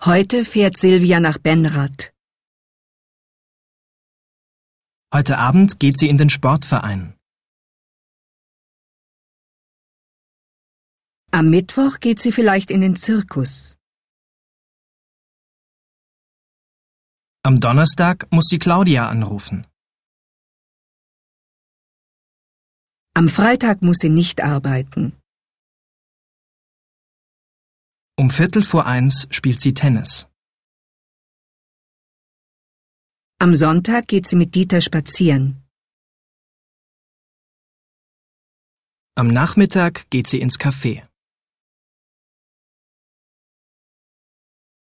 Heute fährt Silvia nach Benrath. Heute Abend geht sie in den Sportverein. Am Mittwoch geht sie vielleicht in den Zirkus. Am Donnerstag muss sie Claudia anrufen. Am Freitag muss sie nicht arbeiten. Um 1:15 spielt sie Tennis. Am Sonntag geht sie mit Dieter spazieren. Am Nachmittag geht sie ins Café.